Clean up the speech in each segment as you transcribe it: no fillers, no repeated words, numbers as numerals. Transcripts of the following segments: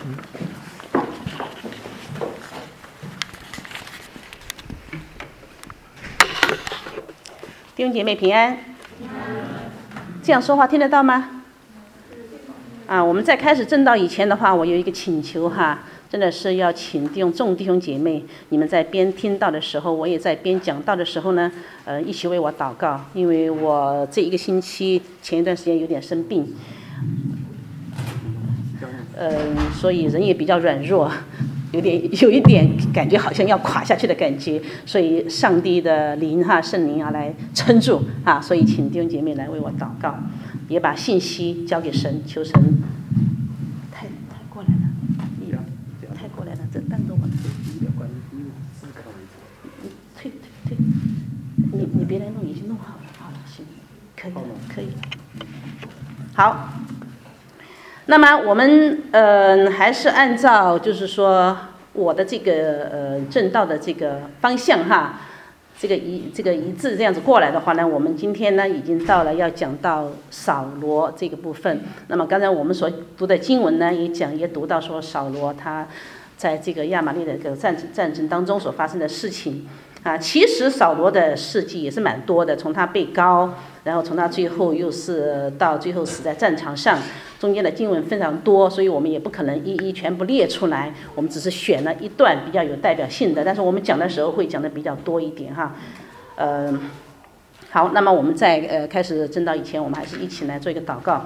弟兄姐妹平安。这样说话听得到吗？我们在开始正道以前的话，我有一个请求哈，真的是要请众弟兄姐妹，你们在边听到的时候，我也在边讲道的时候呢，一起为我祷告，因为我这一个星期前一段时间有点生病，所以人也比较软弱。有一点感觉好像要垮下去的感觉，所以上帝的灵圣灵来撑住所以请弟兄姐妹来为我祷告，也把信息交给神，求神太过来了，太过来了，这绊着我了。退，你别来弄，已经弄好了，好了，行，可以。好。那么我们还是按照就是说我的这个正道的这个方向这个一致这样子过来的话呢，我们今天呢已经到了要讲到扫罗这个部分。那么刚才我们所读的经文呢也读到说扫罗他在这个亚玛力的这个战争当中所发生的事情其实扫罗的事迹也是蛮多的，从他被膏，然后从他最后又是到最后死在战场上，中间的经文非常多，所以我们也不可能一一全部列出来，我们只是选了一段比较有代表性的，但是我们讲的时候会讲的比较多一点好，那么我们在开始正道以前，我们还是一起来做一个祷告。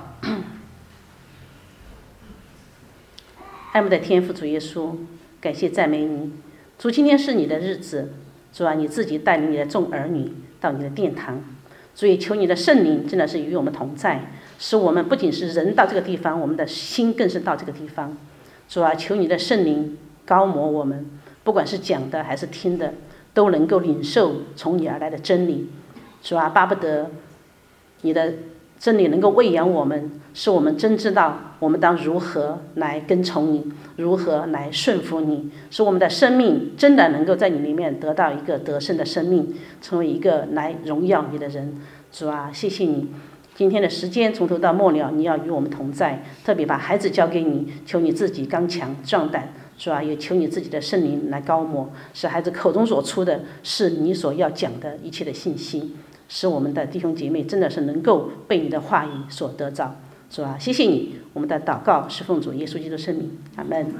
爱慕的天父主耶稣，感谢赞美你，主，今天是你的日子，主你自己带领你的众儿女到你的殿堂，主也求你的圣灵真的是与我们同在，使我们不仅是人到这个地方，我们的心更是到这个地方。主求你的圣灵高摩我们，不管是讲的还是听的，都能够领受从你而来的真理。主巴不得你的真理能够喂养我们，使我们真知道我们当如何来跟从你，如何来顺服你，使我们的生命真的能够在你里面得到一个得胜的生命，成为一个来荣耀你的人。主谢谢你，今天的时间从头到末了，你要与我们同在，特别把孩子交给你，求你自己刚强壮胆，主也求你自己的圣灵来高摩，使孩子口中所出的是你所要讲的一切的信息，使我们的弟兄姐妹真的是能够被你的话语所得着。主谢谢你，我们的祷告是奉主耶稣基督圣名，阿们。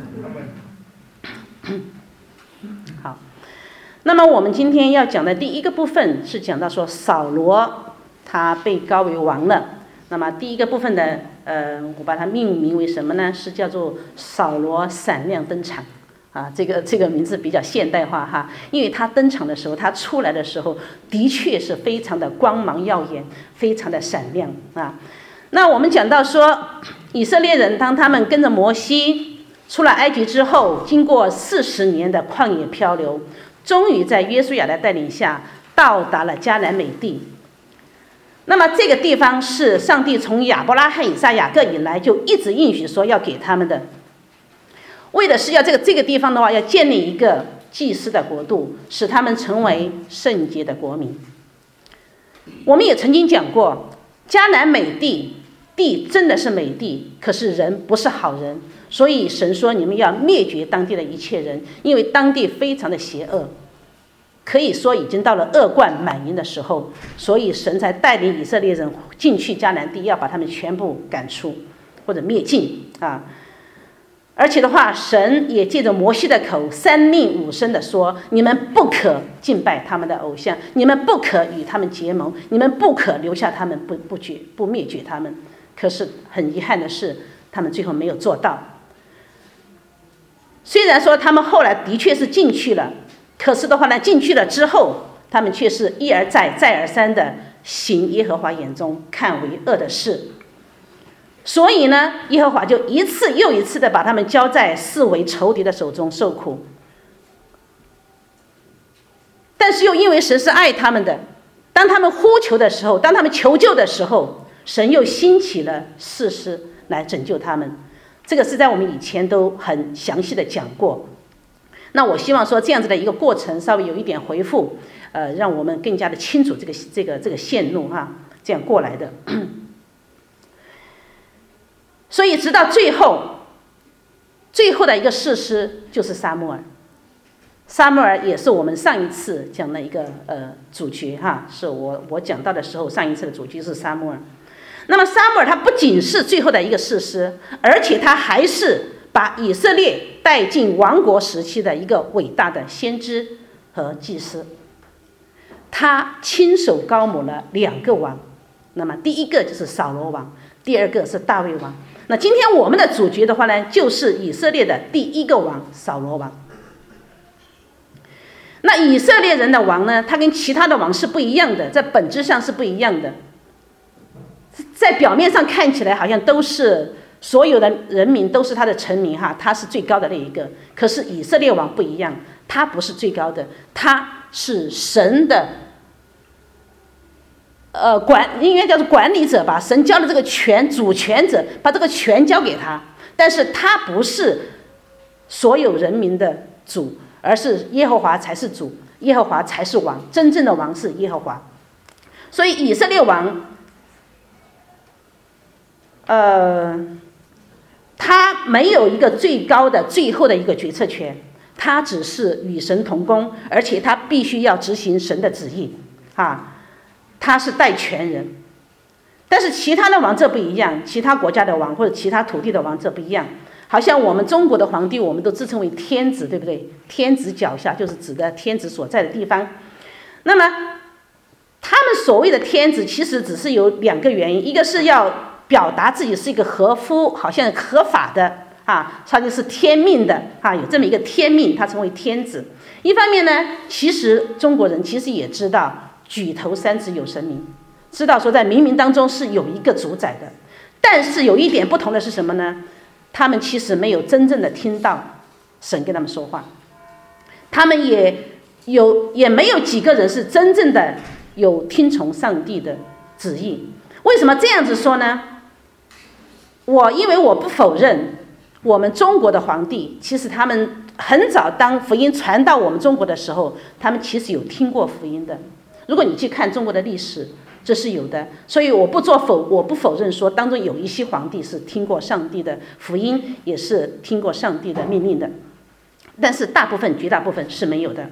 好，那么我们今天要讲的第一个部分是讲到说扫罗他被膏为王了。那么第一个部分的我把它命名为什么呢？是叫做扫罗闪亮登场这个名字比较现代化因为他登场的时候，他出来的时候的确是非常的光芒耀眼，非常的闪亮那我们讲到说，以色列人当他们跟着摩西出了埃及之后，经过40年的旷野漂流，终于在约书亚的带领下到达了迦南美地。那么这个地方是上帝从亚伯拉罕、以撒、雅各以来就一直应许说要给他们的，为的是要这个地方的话，要建立一个祭司的国度，使他们成为圣洁的国民。我们也曾经讲过，迦南美地真的是美地，可是人不是好人，所以神说你们要灭绝当地的一切人，因为当地非常的邪恶，可以说已经到了恶贯满盈的时候，所以神才带领以色列人进去迦南地，要把他们全部赶出或者灭尽而且的话，神也借着摩西的口3令5申的说，你们不可敬拜他们的偶像，你们不可与他们结盟，你们不可留下他们，不灭绝他们。可是很遗憾的是，他们最后没有做到。虽然说他们后来的确是进去了，可是的话呢，进去了之后，他们却是一而再再而三的行耶和华眼中看为恶的事。所以呢，耶和华就一次又一次的把他们交在视为仇敌的手中受苦。但是又因为神是爱他们的，当他们呼求的时候，当他们求救的时候，神又兴起了士师来拯救他们。这个是在我们以前都很详细的讲过。那我希望说这样子的一个过程稍微有一点回复，让我们更加的清楚这个线路这样过来的。所以直到最后， 最后的一个士师就是撒母耳。撒母耳也是我们上一次讲的一个主角哈，是我讲到的时候，上一次的主角是撒母耳。那么撒母耳他不仅是最后的一个士师，而且他还是把以色列带进亡国时期的一个伟大的先知和祭司。他亲手高抹了2个王，那么第一个就是扫罗王，第二个是大卫王。那今天我们的主角的话呢，就是以色列的第一个王扫罗王。那以色列人的王呢，他跟其他的王是不一样的，在本质上是不一样的。在表面上看起来好像都是所有的人民都是他的臣民哈，他是最高的那一个。可是以色列王不一样，他不是最高的，他是神的应该叫做管理者吧，神交了这个主权者，把这个权交给他，但是他不是所有人民的主，而是耶和华才是主，耶和华才是王，真正的王是耶和华。所以以色列王他没有一个最高的最后的一个决策权，他只是与神同工，而且他必须要执行神的旨意他是带权人。但是其他的王这不一样，其他国家的王或者其他土地的王这不一样。好像我们中国的皇帝，我们都自称为天子，对不对？天子脚下就是指的天子所在的地方。那么他们所谓的天子其实只是有2个原因，一个是要表达自己是一个好像合法的他就是天命的有这么一个天命，他成为天子。一方面呢，其实中国人其实也知道举头三尺有神明，知道说在冥冥当中是有一个主宰的。但是有一点不同的是什么呢？他们其实没有真正的听到神跟他们说话，他们也没有几个人是真正的有听从上帝的旨意。为什么这样子说呢？因为我不否认我们中国的皇帝，其实他们很早当福音传到我们中国的时候，他们其实有听过福音的。如果你去看中国的历史，这是有的。所以我不否认说当中有一些皇帝是听过上帝的福音，也是听过上帝的命令的，但是绝大部分是没有的。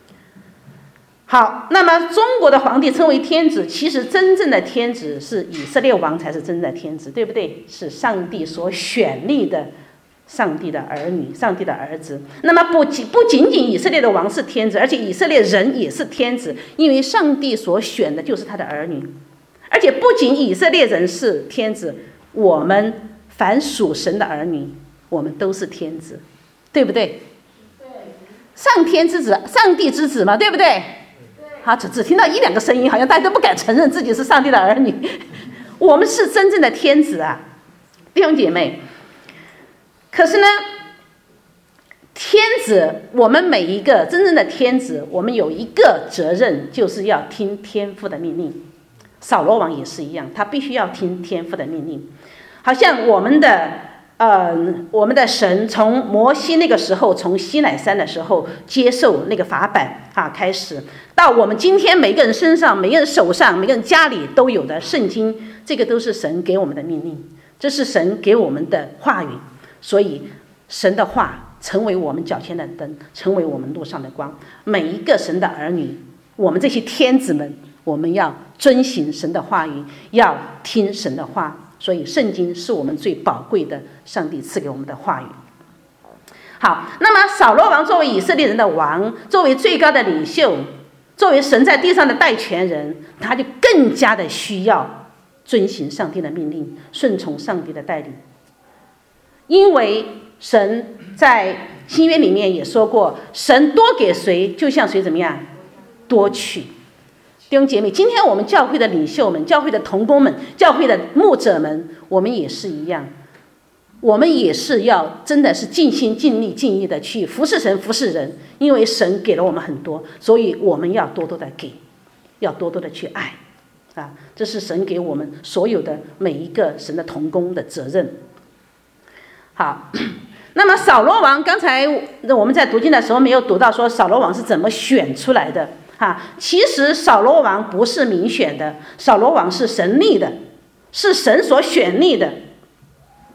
好，那么中国的皇帝称为天子，其实真正的天子是以色列王才是真正的天子，对不对？是上帝所选立的上帝的儿女，上帝的儿子。那么不仅仅以色列的王是天子，而且以色列人也是天子，因为上帝所选的就是他的儿女。而且不仅以色列人是天子，我们凡属神的儿女，我们都是天子，对不对？上天之子，上帝之子嘛，对不对？好，只听到1-2个声音，好像大家都不敢承认自己是上帝的儿女。我们是真正的天子啊，弟兄姐妹。可是呢，天子，我们每一个真正的天子，我们有一个责任，就是要听天父的命令。扫罗王也是一样，他必须要听天父的命令。好像我们的神从摩西那个时候，从西乃山的时候接受那个法版开始，到我们今天每个人身上、每个人手上、每个人家里都有的圣经，这个都是神给我们的命令，这是神给我们的话语。所以神的话成为我们脚前的灯，成为我们路上的光。每一个神的儿女，我们这些天子们，我们要遵行神的话语，要听神的话。所以圣经是我们最宝贵的上帝赐给我们的话语。好，那么扫罗王作为以色列人的王，作为最高的领袖，作为神在地上的代权人，他就更加的需要遵行上帝的命令，顺从上帝的带领。因为神在新约里面也说过，神多给谁，就像谁怎么样多取。弟兄姐妹，今天我们教会的领袖们、教会的同工们、教会的牧者们，我们也是一样，我们也是要真的是尽心尽力尽意的去服侍神服侍人。因为神给了我们很多，所以我们要多多的给，要多多的去爱这是神给我们所有的每一个神的同工的责任。好，那么扫罗王，刚才我们在读经的时候没有读到说扫罗王是怎么选出来的其实扫罗王不是民选的，扫罗王是神立的，是神所选立的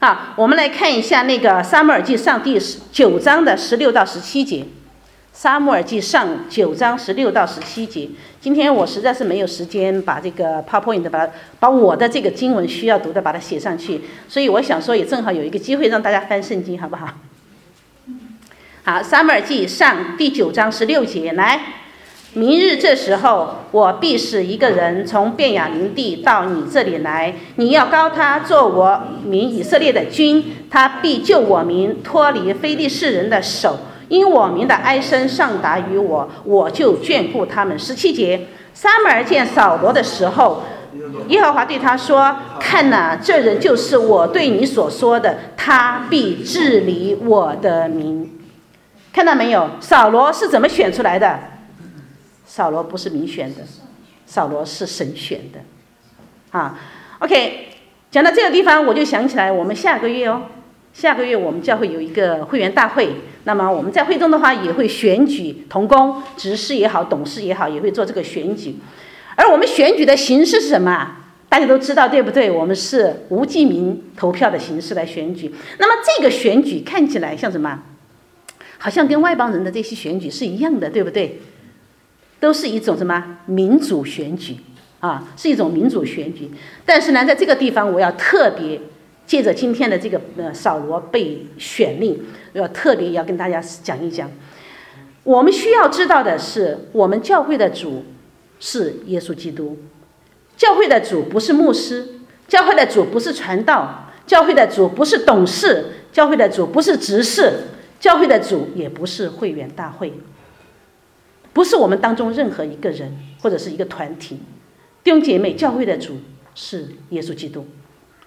我们来看一下那个撒母耳记上第9章的16到17节。撒母耳记上9章16到17节。今天我实在是没有时间把这个 PowerPoint 把我的这个经文需要读的把它写上去，所以我想说也正好有一个机会让大家翻圣经，好不好？好，撒母耳记上第9章16节，来，明日这时候，我必使一个人从便雅悯地到你这里来，你要膏他做我民以色列的君，他必救我民脱离非利士人的手，因我民的哀声上达于我，我就眷顾他们。17节，撒母耳见扫罗的时候，耶和华对他说：看哪，这人就是我对你所说的，他必治理我的民。看到没有？扫罗是怎么选出来的？扫罗不是民选的，扫罗是神选的。OK， 讲到这个地方，我就想起来，我们下个月我们教会有一个会员大会，那么我们在会中的话，也会选举同工、执事也好，董事也好，也会做这个选举。而我们选举的形式是什么？大家都知道，对不对？我们是无记名投票的形式来选举。那么这个选举看起来像什么？好像跟外邦人的这些选举是一样的，对不对？都是一种什么民主选举是一种民主选举。但是呢，在这个地方我要特别借着今天的这个扫罗被选令，要特别要跟大家讲一讲。我们需要知道的是，我们教会的主是耶稣基督，教会的主不是牧师，教会的主不是传道，教会的主不是董事，教会的主不是执事，教会的主也不是会员大会，不是我们当中任何一个人或者是一个团体。弟兄姐妹，教会的主是耶稣基督，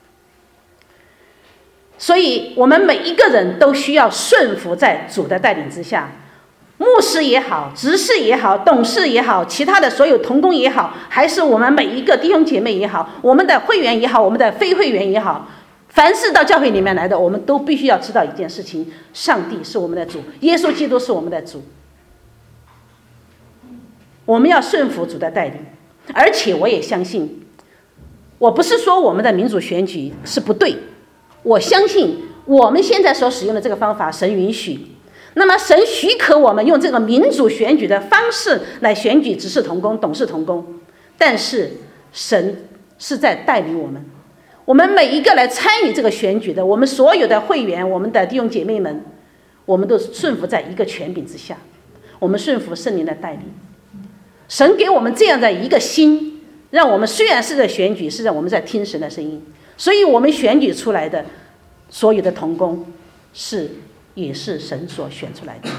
所以我们每一个人都需要顺服在主的带领之下。牧师也好，执事也好，董事也好，其他的所有同工也好，还是我们每一个弟兄姐妹也好，我们的会员也好，我们的非会员也好，凡是到教会里面来的，我们都必须要知道一件事情：上帝是我们的主，耶稣基督是我们的主。我们要顺服主的带领。而且我也相信，我不是说我们的民主选举是不对，我相信我们现在所使用的这个方法神允许，那么神许可我们用这个民主选举的方式来选举执事同工、董事同工，但是神是在带领我们，我们每一个来参与这个选举的，我们所有的会员，我们的弟兄姐妹们，我们都顺服在一个权柄之下，我们顺服圣灵的带领。神给我们这样的一个心，让我们虽然是在选举，是让我们在听神的声音，所以我们选举出来的所有的同工也是神所选出来的。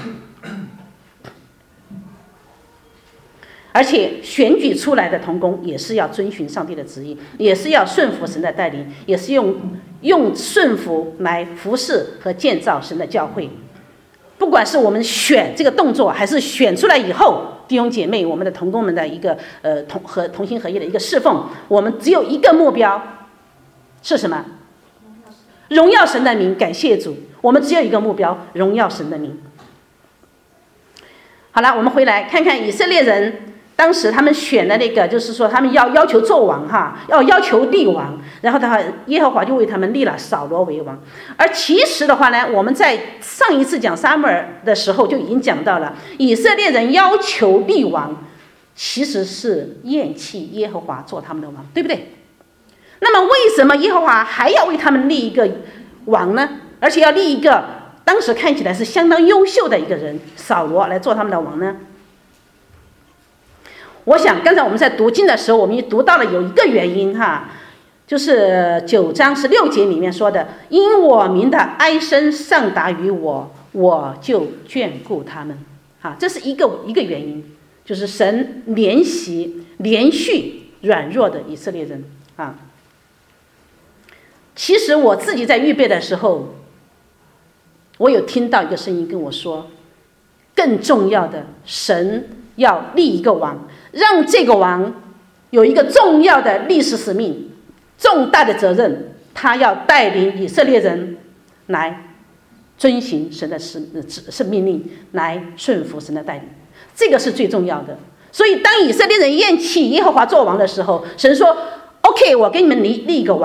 而且选举出来的同工也是要遵循上帝的旨意，也是要顺服神的带领，也是用顺服来服侍和建造神的教会。不管是我们选这个动作，还是选出来以后，弟兄姐妹，我们的同工们的一个同心合意的一个侍奉，我们只有一个目标，是什么？荣耀神的名。感谢主，我们只有一个目标，荣耀神的名。好了，我们回来看看以色列人当时他们选的那个，就是说他们要求做王要求立王，然后的话耶和华就为他们立了扫罗为王。而其实的话呢，我们在上一次讲撒母耳的时候就已经讲到了，以色列人要求立王其实是厌弃耶和华做他们的王，对不对？那么为什么耶和华还要为他们立一个王呢？而且要立一个当时看起来是相当优秀的一个人扫罗来做他们的王呢？我想刚才我们在读经的时候，我们也读到了有一个原因就是9章16节里面说的，因我民的哀声上达于我，我就眷顾他们。这是一个原因，就是神怜惜连续软弱的以色列人其实我自己在预备的时候，我有听到一个声音跟我说，更重要的，神要立一个王，让这个王有一个重要的历史使命，重大的责任，他要带领以色列人来遵行神的命令，来顺服神的带领，这个是最重要的。所以当以色列人厌弃耶和华做王的时候，神说 OK， 我给你们立一个王，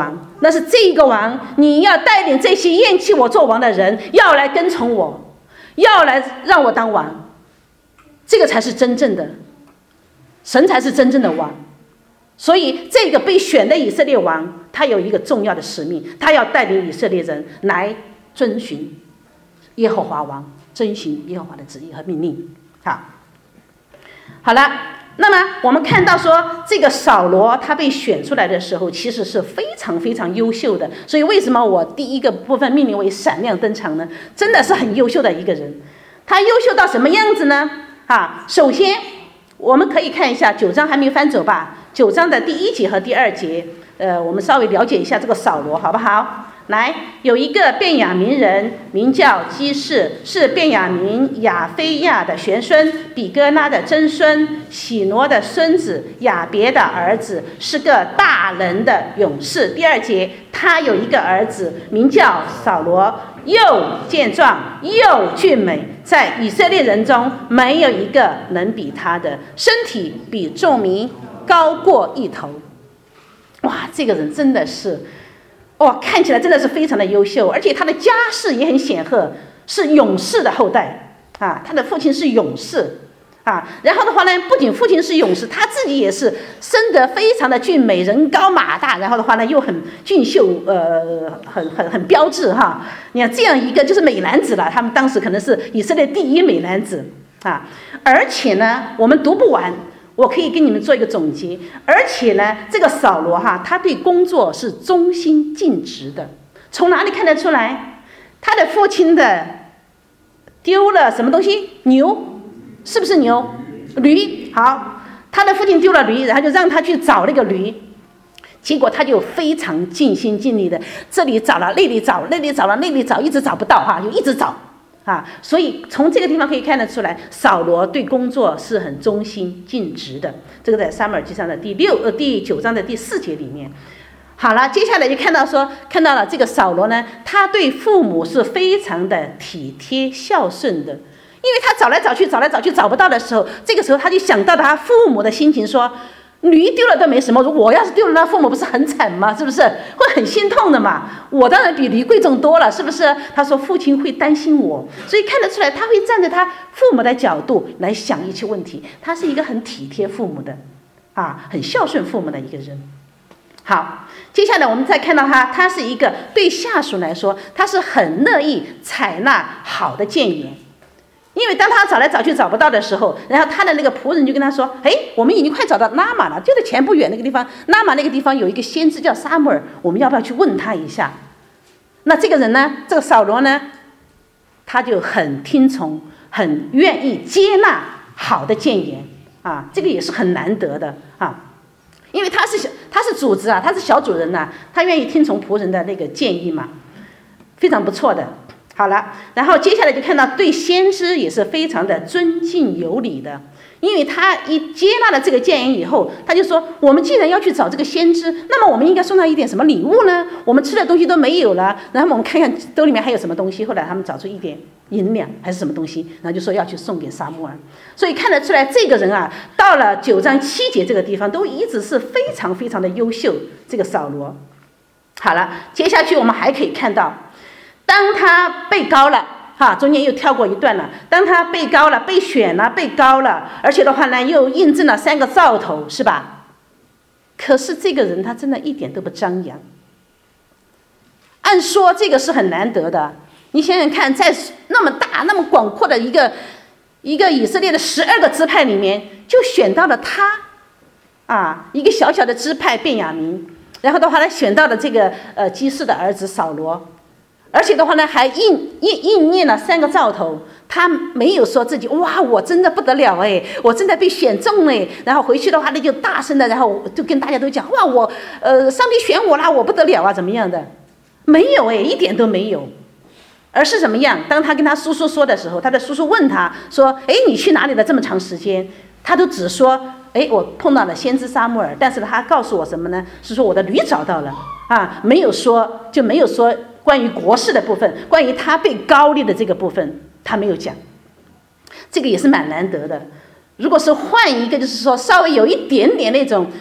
那是这个王，你要带领这些厌弃我做王的人，要来跟从我，要来让我当王，这个才是真正的神，才是真正的王。所以这个被选的以色列王，他有一个重要的使命，他要带领以色列人来遵循耶和华王，遵循耶和华的旨意和命令。好了，那么我们看到说，这个扫罗他被选出来的时候，其实是非常非常优秀的。所以为什么我第一个部分命名为闪亮登场呢？真的是很优秀的一个人。他优秀到什么样子呢？首先我们可以看一下9章，还没翻走吧？9章的第1节和第2节，我们稍微了解一下这个扫罗，好不好？来，有一个便雅悯人，名叫基士，是便雅悯亚非亚的玄孙，比哥拉的曾孙，喜挪的孙子，亚别的儿子，是个大能的勇士。第2节，他有一个儿子，名叫扫罗，又健壮又俊美，在以色列人中没有一个能比他的，身体比众民高过一头。哇，这个人真的是看起来真的是非常的优秀，而且他的家世也很显赫，是勇士的后代他的父亲是勇士然后的话呢，不仅父亲是勇士，他自己也是生得非常的俊美，人高马大，然后的话呢又很俊秀，很标致你看这样一个就是美男子了，他们当时可能是以色列第1美男子而且呢，我们读不完，我可以跟你们做一个总结。而且呢，这个扫罗他对工作是忠心尽职的。从哪里看得出来？他的父亲的丢了什么东西？牛，是不是牛？驴。好，他的父亲丢了驴，然后就让他去找那个驴，结果他就非常尽心尽力的，这里找了，那里找，那里找了，那里找，一直找不到就一直找所以从这个地方可以看得出来，扫罗对工作是很忠心尽职的。这个在撒母耳记上的第9章的第4节里面。好了，接下来就看到了这个扫罗呢，他对父母是非常的体贴孝顺的。因为他找来找去找不到的时候，这个时候他就想到了他父母的心情，说驴丢了都没什么，如果我要是丢了，那父母不是很惨吗？是不是会很心痛的嘛？我当然比驴贵重多了，是不是？他说父亲会担心我，所以看得出来他会站在他父母的角度来想一些问题。他是一个很体贴父母的很孝顺父母的一个人。好，接下来我们再看到他是一个对下属来说，他是很乐意采纳好的建言。因为当他找来找去找不到的时候，然后他的那个仆人就跟他说，我们已经快找到拉玛了，就在前不远那个地方，拉玛那个地方有一个先知叫撒母耳，我们要不要去问他一下？那这个人呢，这个扫罗呢，他就很听从，很愿意接纳好的建言这个也是很难得的因为他是主子他是小主人他愿意听从仆人的那个建议嘛，非常不错的。好了，然后接下来就看到对先知也是非常的尊敬有礼的。因为他一接纳了这个建言以后，他就说，我们既然要去找这个先知，那么我们应该送他一点什么礼物呢？我们吃的东西都没有了，然后我们看看兜里面还有什么东西。后来他们找出一点银两还是什么东西，然后就说要去送给撒母耳。所以看得出来，这个人到了9章7节这个地方都一直是非常非常的优秀，这个扫罗。好了，接下去我们还可以看到，当他被膏了中间又跳过一段了。当他被膏了，被选了，被膏了，而且的话呢，又印证了3个兆头，是吧？可是这个人他真的一点都不张扬。按说这个是很难得的，你想想看，在那么大、那么广阔的一个以色列的12个支派里面，就选到了他一个小小的支派便雅悯，然后的话呢，选到了这个基士的儿子扫罗。而且的话呢，还应验了3个兆头。他没有说自己哇，我真的不得了我真的被选中然后回去的话呢，就大声的，然后就跟大家都讲哇，我上帝选我啦，我不得了怎么样的？没有一点都没有。而是怎么样？当他跟他叔叔说的时候，他的叔叔问他说，你去哪里了这么长时间？他都只说我碰到了先知撒母耳，但是他告诉我什么呢？是说我的驴找到了没有说关于国事的部分，关于他被膏立的这个部分，他没有讲。这个也是蛮难得的。如果是换一个，就是说稍微有一点点那种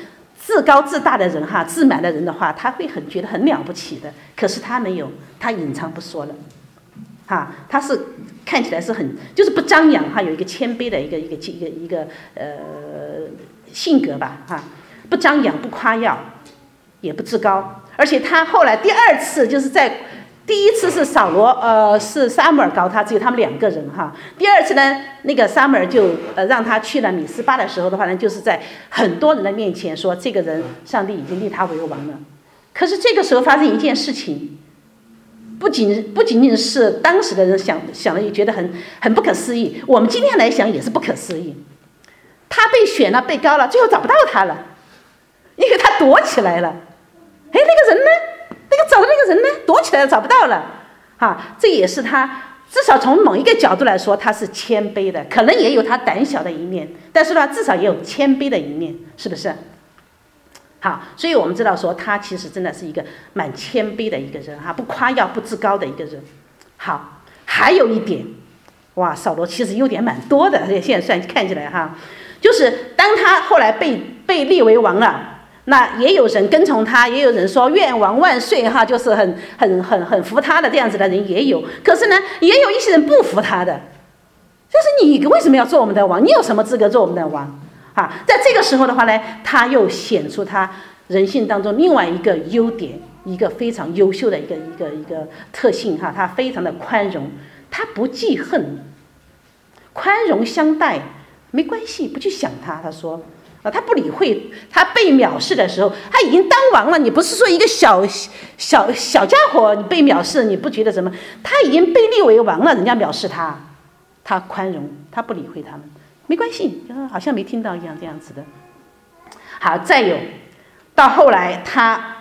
自高自大的人哈，自满的人的话，他会觉得很了不起的。可是他没有，他隐藏不说了，他是看起来是很就是不张扬哈，有一个谦卑的一个性格吧不张扬不夸耀，也不自高。而且他后来第二次就是在第一次是扫罗是撒母耳膏他，只有他们2个人哈。第二次呢，那个撒母耳就让他去了米斯巴的时候的话呢，就是在很多人的面前说这个人上帝已经立他为王了。可是这个时候发生一件事情，不仅仅是当时的人想了也觉得很不可思议，我们今天来想也是不可思议。他被选了被膏了，最后找不到他了，因为他躲起来了。那个人呢？那个找的那个人呢？躲起来了，找不到了，这也是他至少从某一个角度来说，他是谦卑的，可能也有他胆小的一面，但是呢，至少也有谦卑的一面，是不是？好，所以我们知道说他其实真的是一个蛮谦卑的一个人不夸耀不自高的一个人。好，还有一点，哇，扫罗其实优点蛮多的，现在算看起来就是当他后来被立为王了。那也有人跟从他，也有人说愿王万岁就是很服他的这样子的人也有。可是呢，也有一些人不服他的，就是你为什么要做我们的王？你有什么资格做我们的王？在这个时候的话呢，他又显出他人性当中另外一个优点，一个非常优秀的一个特性他非常的宽容，他不记恨，宽容相待，没关系，不去想他。他说。他不理会，他被藐视的时候，他已经当王了。你不是说一个小家伙，你被藐视，你不觉得什么？他已经被立为王了，人家藐视他，他宽容，他不理会他们，没关系，好像没听到一样这样子的。好，再有到后来，他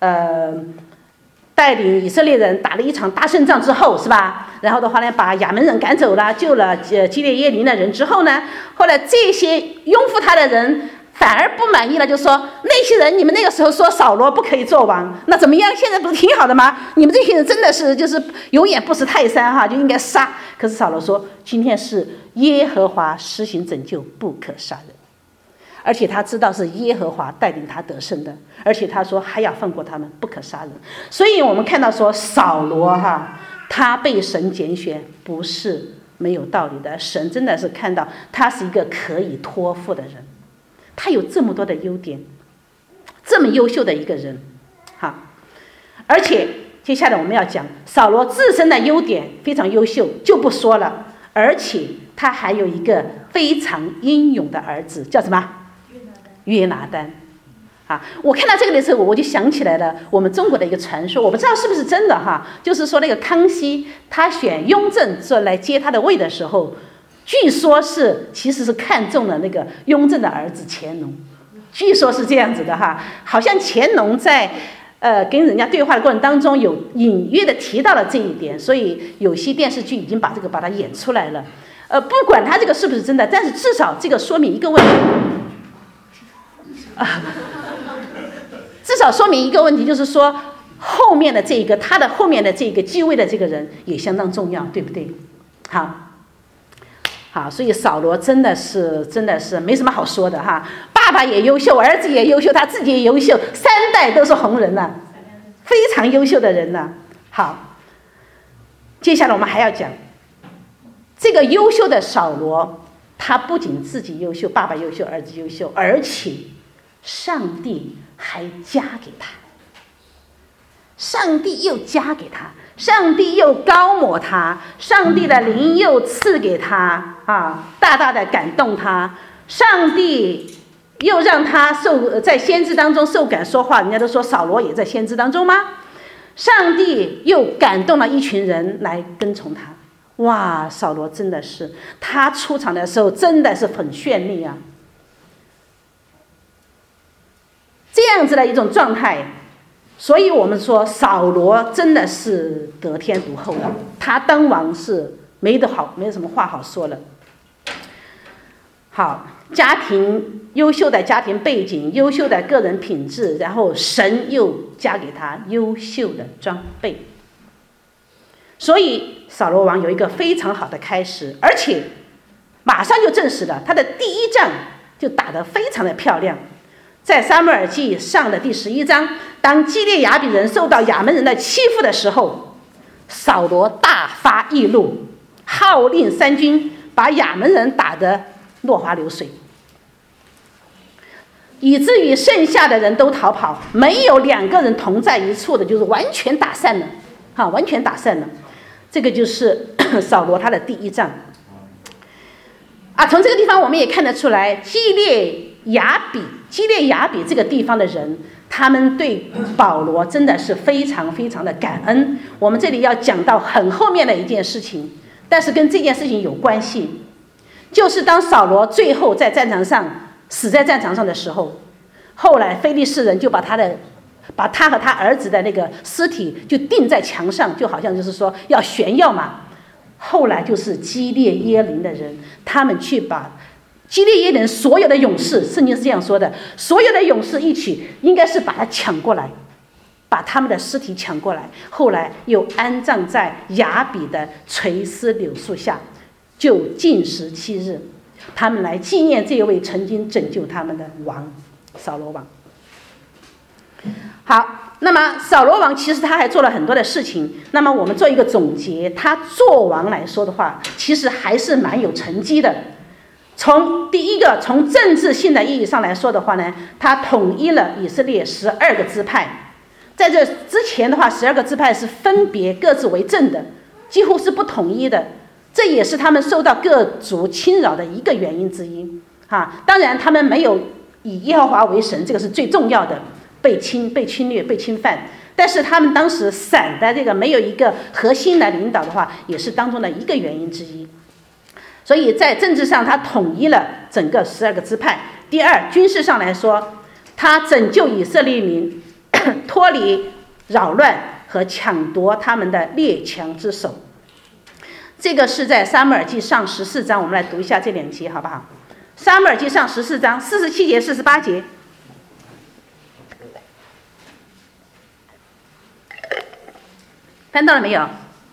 带领以色列人打了一场大胜仗之后，是吧？然后的话呢，把亚门人赶走了，救了基列耶琳的人之后呢，后来这些拥护他的人反而不满意了，就说那些人，你们那个时候说扫罗不可以做王，那怎么样？现在不是挺好的吗？你们这些人真的是就是永远不识泰山就应该杀。可是扫罗说，今天是耶和华施行拯救，不可杀人。而且他知道是耶和华带领他得胜的，而且他说还要放过他们，不可杀人。所以我们看到说扫罗他被神拣选不是没有道理的，神真的是看到他是一个可以托付的人，他有这么多的优点，这么优秀的一个人。好，而且接下来我们要讲扫罗自身的优点非常优秀就不说了，而且他还有一个非常英勇的儿子，叫什么？约拿单。我看到这个的时候，我就想起来了我们中国的一个传说，我不知道是不是真的就是说那个康熙他选雍正说来接他的位的时候，据说其实是看中了那个雍正的儿子乾隆，据说是这样子的好像乾隆在跟人家对话的过程当中有隐约的提到了这一点，所以有些电视剧已经把它演出来了。不管他这个是不是真的，但是至少这个说明一个问题至少说明一个问题，就是说后面的这个他的后面的这个继位的这个人也相当重要，对不对？好，所以扫罗真的是没什么好说的爸爸也优秀，儿子也优秀，他自己也优秀，3代都是红人了，非常优秀的人了。好，接下来我们还要讲这个优秀的扫罗，他不仅自己优秀，爸爸优秀，儿子优秀，而且上帝还加给他，上帝又加给他，上帝又高抹他，上帝的灵又赐给他大大的感动他，上帝又让他在先知当中受感说话，人家都说扫罗也在先知当中吗？上帝又感动了一群人来跟从他。哇，扫罗真的是他出场的时候真的是很绚丽这样子的一种状态。所以我们说扫罗真的是得天独厚的，他当王是没什么话好说了。好，优秀的家庭背景，优秀的个人品质，然后神又加给他优秀的装备，所以扫罗王有一个非常好的开始，而且马上就证实了他的第一仗就打得非常的漂亮。 在撒母耳记上的第11章，当基列雅比人受到亚扪人的欺负的时候，扫罗大发义怒，号令三军，把亚扪人打得落花流水，以至于剩下的人都逃跑，没有2个人同在一处的，就是完全打散了，完全打散了。这个就是扫罗他的第一仗。从这个地方我们也看得出来，基列雅比这个地方的人，他们对保罗真的是非常非常的感恩。我们这里要讲到很后面的一件事情，但是跟这件事情有关系，就是当扫罗最后在战场上死在战场上的时候，后来非利士人就把他和他儿子的那个尸体就钉在墙上，就好像就是说要炫耀嘛。后来就是基列耶琳的人，他们去把基列耶琳所有的勇士，圣经是这样说的，所有的勇士一起应该是把他抢过来，把他们的尸体抢过来，后来又安葬在雅比的垂丝柳树下，就禁食7日，他们来纪念这位曾经拯救他们的王扫罗王。好，那么扫罗王其实他还做了很多的事情，那么我们做一个总结，他做王来说的话，其实还是蛮有成绩的。第一个，从政治性的意义上来说的话呢，他统一了以色列12个支派。在这之前的话，12个支派是分别各自为政的，几乎是不统一的，这也是他们受到各族侵扰的一个原因之一。当然他们没有以耶和华为神，这个是最重要的，被侵略被侵犯，但是他们当时散的这个没有一个核心来领导的话，也是当中的一个原因之一。所以在政治上他统一了整个12个支派。第二，军事上来说，他拯救以色列民脱离扰乱和抢夺他们的列强之手。这个是在撒母耳记上14章，我们来读一下这2节好不好？撒母耳记上14章47节48节，翻到了没有？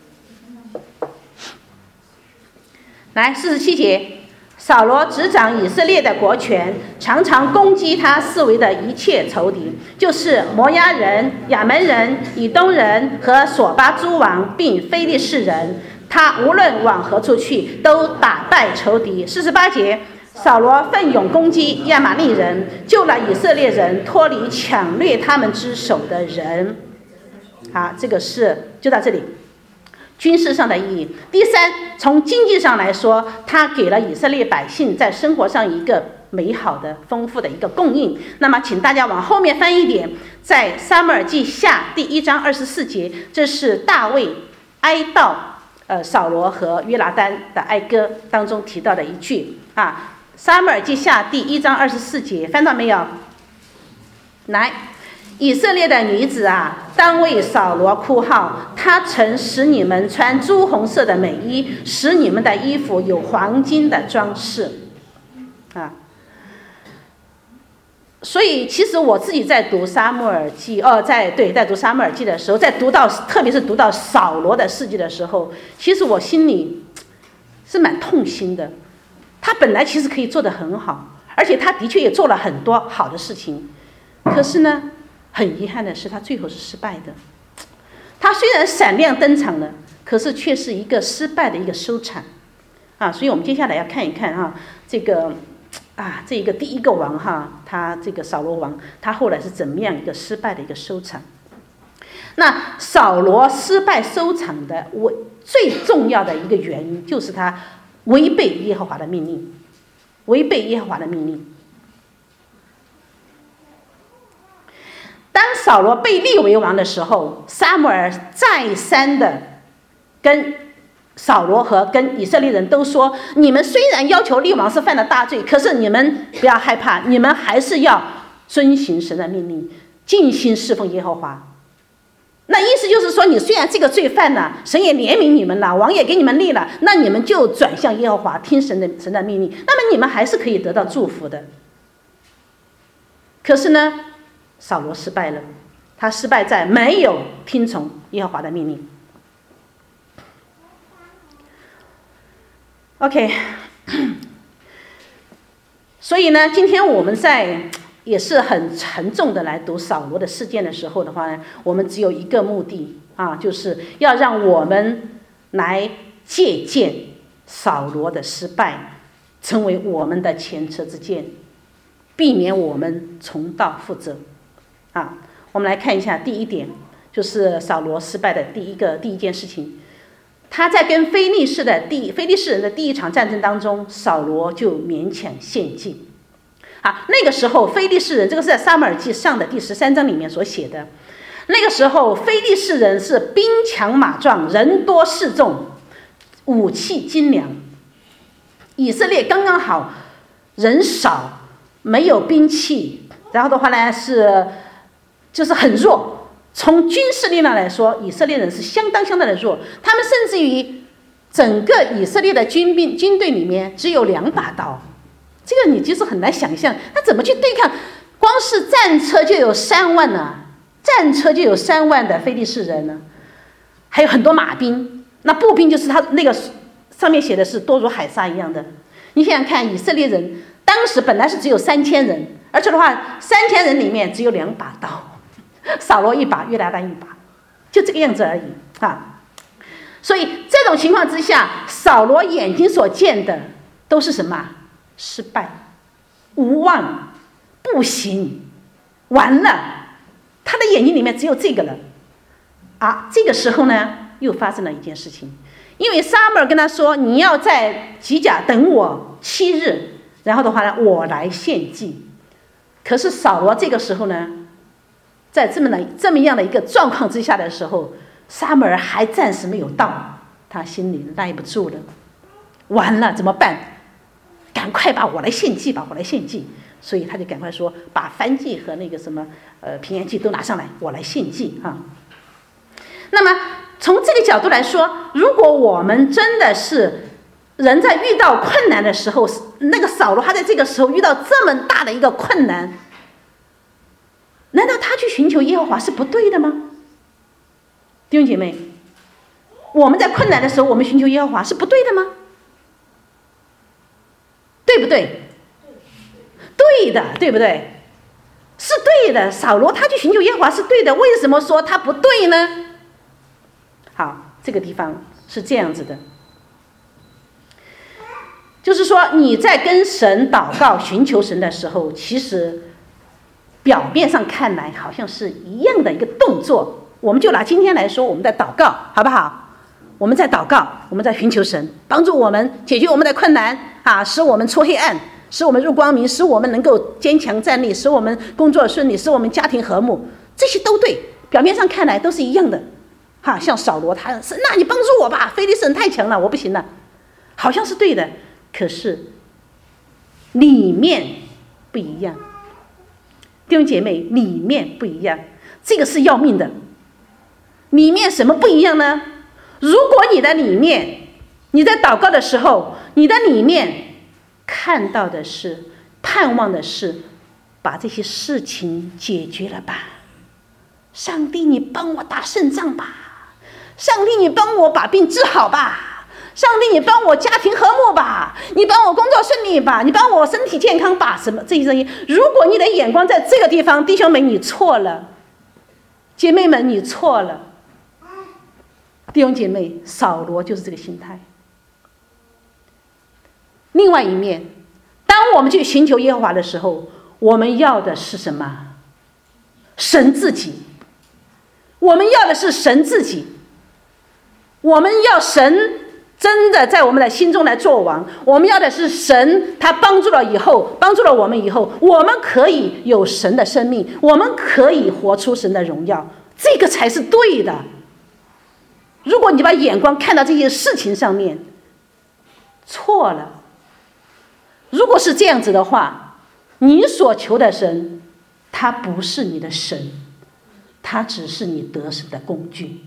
来，47节，扫罗执掌以色列的国权，常常攻击他四围的一切仇敌，就是摩押人、亚扪人、以东人和索巴诸王，并非利士人。他无论往何处去，都打败仇敌。48节，扫罗奋勇攻击亚玛力人，救了以色列人脱离抢掠他们之手的人。好，这个就到这里。军事上的意义。第三，从经济上来说，他给了以色列百姓在生活上一个美好的丰富的一个供应。那么请大家往后面翻一点，在撒母耳记下第1章24节，这是大卫哀悼扫罗和约拿单的哀歌当中提到的一句撒母耳记下第1章24节，翻到没有？来，以色列的女子当为扫罗哭号，他曾使你们穿朱红色的美衣，使你们的衣服有黄金的装饰所以其实我自己在读撒母耳记在读撒母耳记的时候，特别是读到扫罗的事迹的时候，其实我心里是蛮痛心的。他本来其实可以做得很好，而且他的确也做了很多好的事情，可是呢很遗憾的是他最后是失败的。他虽然闪亮登场了，可是却是一个失败的一个收场所以我们接下来要看一看这个第一个王他这个扫罗王，他后来是怎么样一个失败的一个收场。那扫罗失败收场的最重要的一个原因，就是他违背耶和华的命令，当扫罗被立为王的时候，撒母耳再三的跟扫罗和跟以色列人都说，你们虽然要求立王是犯了大罪，可是你们不要害怕，你们还是要遵行神的命令，尽心侍奉耶和华。那意思就是说，你虽然这个罪犯了，神也怜悯你们了，王也给你们立了，那你们就转向耶和华，听神的命令，那么你们还是可以得到祝福的。可是呢，扫罗失败了，他失败在没有听从耶和华的命令。OK， 所以呢，今天我们在也是很沉重的来读扫罗的事件的时候的话呢，我们只有一个目的啊，就是要让我们来借鉴扫罗的失败，成为我们的前车之鉴，避免我们重蹈覆辙啊。我们来看一下第一点，就是扫罗失败的第一件事情。他在跟非利士人的第一场战争当中，扫罗就勉强献祭。那个时候非利士人，这个是在撒母耳记上的第13章里面所写的。那个时候非利士人是兵强马壮，人多势众，武器精良。以色列刚刚好，人少，没有兵器，然后的话呢就是很弱。从军事力量来说，以色列人是相当的弱，他们甚至于整个以色列的军队里面只有2把刀，这个你就是很难想象，他怎么去对抗？光是战车就有3万呢，战车就有3万的非利士人呢，还有很多马兵，那步兵就是他那个上面写的是多如海沙一样的。你想想看，以色列人当时本来是只有3000人，而且的话3000人里面只有2把刀。扫罗1把，约拿单1把，就这个样子而已啊。所以这种情况之下，扫罗眼睛所见的都是什么？失败、无望、不行，完了，他的眼睛里面只有这个了啊。这个时候呢，又发生了一件事情，因为撒母耳跟他说：“你要在吉甲等我7日，然后的话呢，我来献祭。”可是扫罗这个时候呢，在这么样的一个状况之下的时候，撒母耳还暂时没有到，他心里耐不住了，完了怎么办？赶快把我来献祭吧，我来献祭。所以他就赶快说，把燔祭和那个什么平安祭都拿上来，我来献祭啊。那么从这个角度来说，如果我们真的是人在遇到困难的时候，那个扫罗他在这个时候遇到这么大的一个困难，难道他去寻求耶和华是不对的吗？弟兄姐妹，我们在困难的时候，我们寻求耶和华是不对的吗？对不对？对的，对不对？是对的。扫罗他去寻求耶和华是对的，为什么说他不对呢？好，这个地方是这样子的，就是说你在跟神祷告寻求神的时候，其实表面上看来好像是一样的一个动作。我们就拿今天来说，我们在祷告，好不好？我们在祷告，我们在寻求神帮助我们解决我们的困难啊，使我们出黑暗，使我们入光明，使我们能够坚强站立，使我们工作顺利，使我们家庭和睦，这些都对，表面上看来都是一样的哈。像扫罗他是，那你帮助我吧，非利士人太强了，我不行了，好像是对的，可是里面不一样。弟兄姐妹，里面不一样，这个是要命的。里面什么不一样呢？如果你的里面，你在祷告的时候，你的里面看到的是、盼望的是，把这些事情解决了吧。上帝，你帮我打胜仗吧。上帝，你帮我把病治好吧。上帝，你帮我家庭和睦吧。你帮我工作顺利吧。你帮我身体健康吧。什么这些东西？如果你的眼光在这个地方，弟兄们，你错了。姐妹们，你错了。弟兄姐妹，扫罗就是这个心态。另外一面，当我们去寻求耶和华的时候，我们要的是什么？神自己。我们要的是神自己。我们要神真的在我们的心中来做王。我们要的是神，他帮助了我们以后，我们可以有神的生命，我们可以活出神的荣耀，这个才是对的。如果你把眼光看到这些事情上面，错了。如果是这样子的话，你所求的神，他不是你的神，他只是你得胜的工具。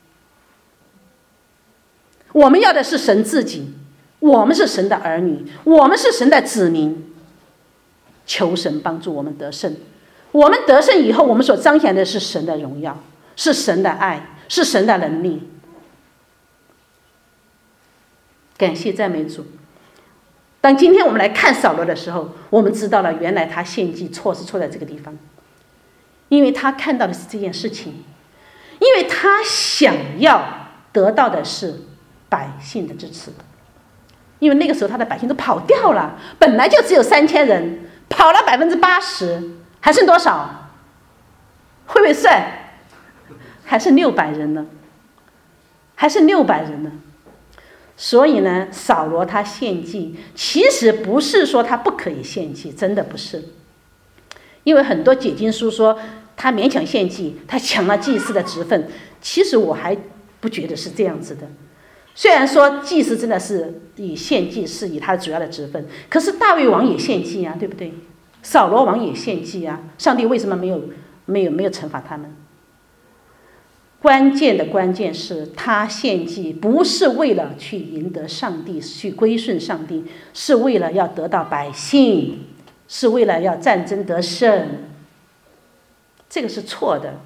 我们要的是神自己，我们是神的儿女，我们是神的子民，求神帮助我们得胜。我们得胜以后，我们所彰显的是神的荣耀，是神的爱，是神的能力。感谢赞美主。 当今天我们来看扫罗的时候，我们知道了原来他献祭错是错在这个地方，因为他看到的是这件事情，因为他想要得到的是百姓的支持，因为那个时候他的百姓都跑掉了，本来就只有3000人，跑了80%，还剩多少？会不会算？还剩600人呢，还剩600人呢。所以呢，扫罗他献祭，其实不是说他不可以献祭，真的不是。因为很多解经书说他勉强献祭，他抢了祭司的职分，其实我还不觉得是这样子的。虽然说祭司真的是以献祭是以他主要的职分，可是大卫王也献祭啊，对不对？扫罗王也献祭啊，上帝为什么没有惩罚他们？关键是他献祭不是为了去赢得上帝，去归顺上帝，是为了要得到百姓，是为了要战争得胜，这个是错的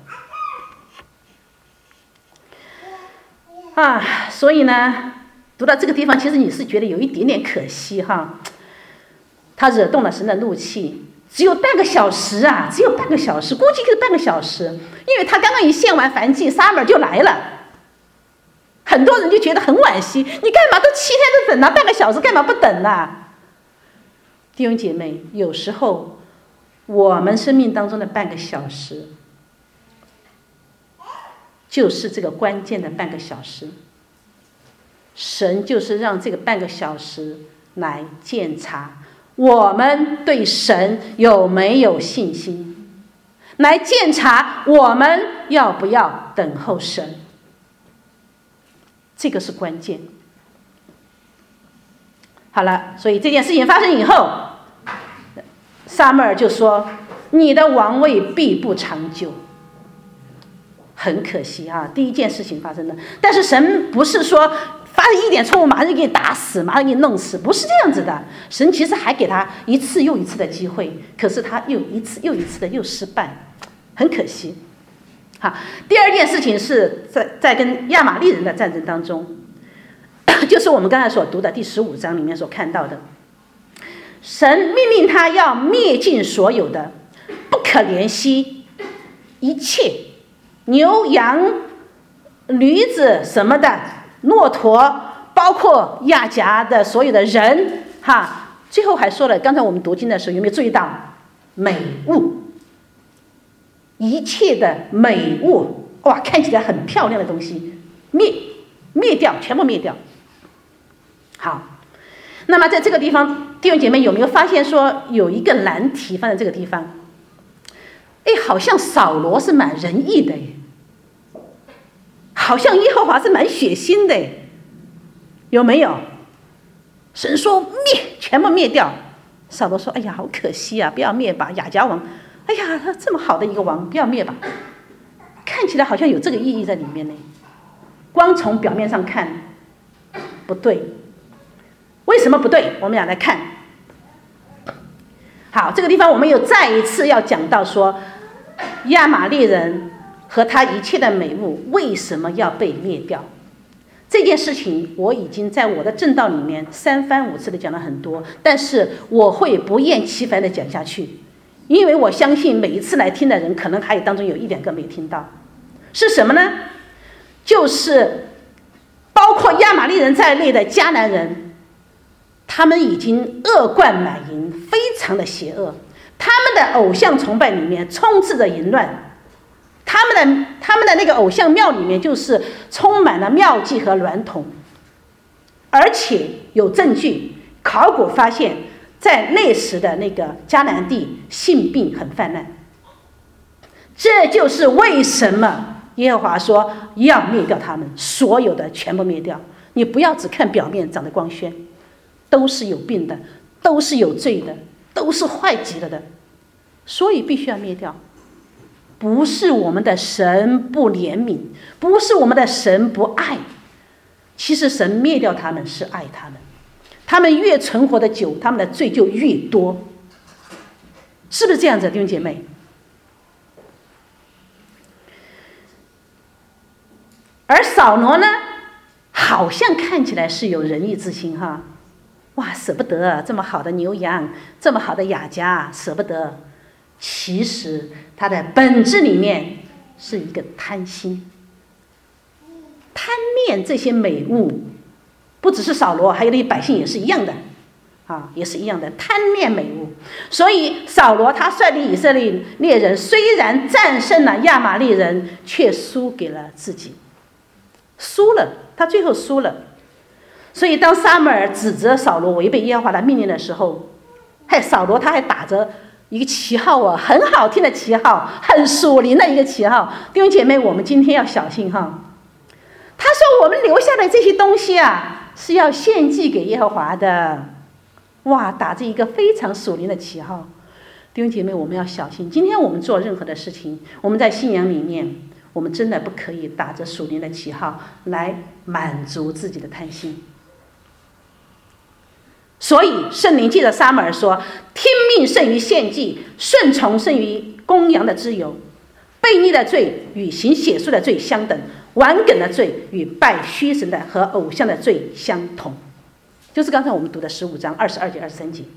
啊。所以呢，读到这个地方，其实你是觉得有一点点可惜哈，他惹动了神的怒气。只有半个小时啊，只有半个小时，估计就是半个小时，因为他刚刚一献完燔祭，撒母耳就来了。很多人就觉得很惋惜，你干嘛都7天都等了，半个小时干嘛不等啊？弟兄姐妹，有时候我们生命当中的半个小时，就是这个关键的半个小时。神就是让这个半个小时来检查我们对神有没有信心，来检查我们要不要等候神，这个是关键。好了，所以这件事情发生以后，撒母耳就说：“你的王位必不长久。”很可惜啊，第一件事情发生了，但是神不是说发生一点错误马上就给你打死，马上给你弄死，不是这样子的。神其实还给他一次又一次的机会，可是他又一次又一次的又失败，很可惜。好，第二件事情是在跟亚玛力人的战争当中，就是我们刚才所读的第15章里面所看到的，神命令他要灭尽所有的，不可怜惜一切牛羊驴子什么的，骆驼，包括亚甲的所有的人哈。最后还说了，刚才我们读经的时候有没有注意到美物？一切的美物，哇，看起来很漂亮的东西灭掉，全部灭掉。好，那么在这个地方，弟兄姐妹有没有发现说有一个难题放在这个地方？哎，好像扫罗是蛮仁义的，好像耶和华是蛮血腥的，有没有？神说灭，全部灭掉。扫罗说：“哎呀，好可惜啊，不要灭吧，亚甲王。哎呀，他这么好的一个王，不要灭吧。”看起来好像有这个意义在里面呢。光从表面上看，不对。为什么不对？我们俩来看。好，这个地方我们又再一次要讲到说，亚玛力人和他一切的美物为什么要被灭掉？这件事情我已经在我的正道里面3番5次的讲了很多，但是我会不厌其烦的讲下去，因为我相信每一次来听的人可能还有当中有1-2个没听到。是什么呢？就是包括亚玛力人在内的迦南人，他们已经恶贯满盈，非常的邪恶，他们的偶像崇拜里面充斥着淫乱，他们的那个偶像庙里面就是充满了妙计和娈童，而且有证据，考古发现在那时的那个迦南地性病很泛滥。这就是为什么耶和华说要灭掉他们，所有的全部灭掉。你不要只看表面长得光鲜，都是有病的，都是有罪的，都是坏极了的，所以必须要灭掉。不是我们的神不怜悯，不是我们的神不爱，其实神灭掉他们是爱他们，他们越存活的久，他们的罪就越多，是不是这样子，弟兄姐妹？而扫罗呢，好像看起来是有仁义之心哈， 哇，舍不得这么好的牛羊，这么好的雅家，舍不得。其实他的本质里面是一个贪心，贪恋这些美物，不只是扫罗，还有那些百姓也是一样的，也是一样的，贪恋美物。所以扫罗他率领以色列猎人，虽然战胜了亚玛力人，却输给了自己，输了，他最后输了。所以当撒母耳指责扫罗违背耶和华的命令的时候，扫罗他还打着一个旗号很好听的旗号，很属灵的一个旗号。弟兄姐妹，我们今天要小心哈。他说我们留下的这些东西是要献祭给耶和华的，哇，打着一个非常属灵的旗号。弟兄姐妹，我们要小心。今天我们做任何的事情，我们在信仰里面，我们真的不可以打着属灵的旗号来满足自己的贪心。所以圣灵记着撒母耳说，听命胜于献祭，顺从胜于公羊的脂油。悖逆的罪与行血书的罪相等，顽梗的罪与拜虚神的和偶像的罪相同。就是刚才我们读的15章22节23节。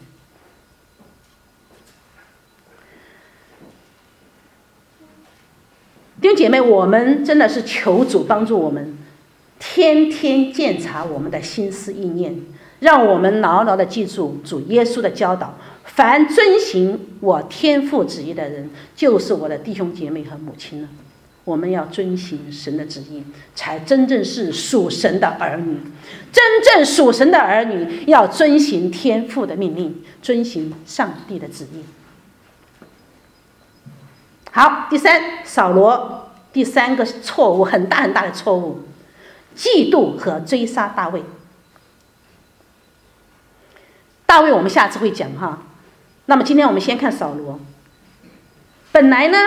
弟兄姐妹，我们真的是求主帮助我们，天天检查我们的心思意念，让我们牢牢的记住主耶稣的教导，凡遵行我天父旨意的人，就是我的弟兄姐妹和母亲了。我们要遵行神的旨意，才真正是属神的儿女。真正属神的儿女要遵行天父的命令，遵行上帝的旨意。好，第三，扫罗第三个错误，很大很大的错误，嫉妒和追杀大卫。大卫我们下次会讲哈。那么今天我们先看扫罗。本来呢，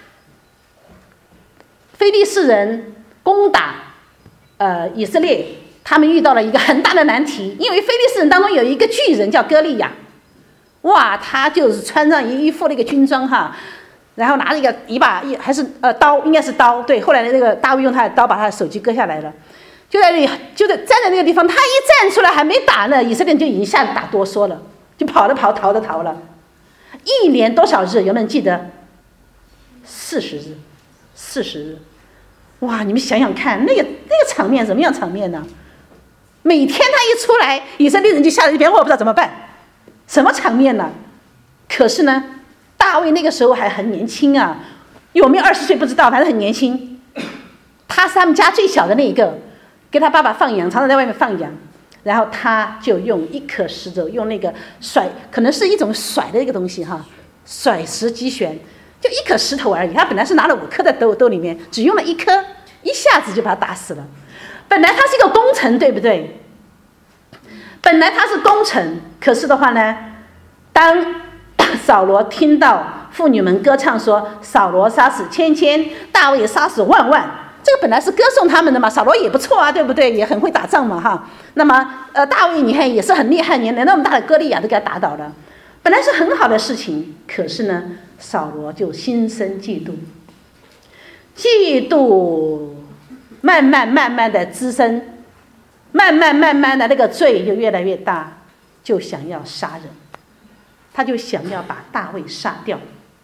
非利士人攻打以色列，他们遇到了一个很大的难题，因为非利士人当中有一个巨人叫歌利亚，哇，他就是穿上一副那个军装哈，然后拿着一把还是刀，应该是刀，对，后来那个大卫用他的刀把他的手机割下来了，就在站在那个地方，他一站出来还没打呢，以色列人就已经吓得打哆嗦了，就跑的跑，逃的逃了。一连多少日？有没有人记得？40日。哇，你们想想看，那个场面什么样场面呢？每天他一出来，以色列人就吓得一边，我不知道怎么办，什么场面呢？可是呢，大卫那个时候还很年轻啊，有没有20岁不知道，反正很年轻。他是他们家最小的那一个，给他爸爸放羊，常常在外面放羊。然后他就用一颗石头，用那个甩，可能是一种甩的一个东西哈，甩石击旋，就一颗石头而已。他本来是拿了5颗在兜里面，只用了1颗，一下子就把他打死了。本来他是一个功臣，对不对？本来他是功臣，可是的话呢，当扫罗听到妇女们歌唱说扫罗杀死千千，大卫杀死万万，这个本来是歌颂他们的嘛，扫罗也不错啊，对不对？也很会打仗嘛哈。那么大卫你看也是很厉害，连那么大的歌利亚都给他打倒了，本来是很好的事情。可是呢，扫罗就心生嫉妒，嫉妒慢慢的滋生，慢慢的那个罪就越来越大，就想要杀人，他就想要把大卫杀掉，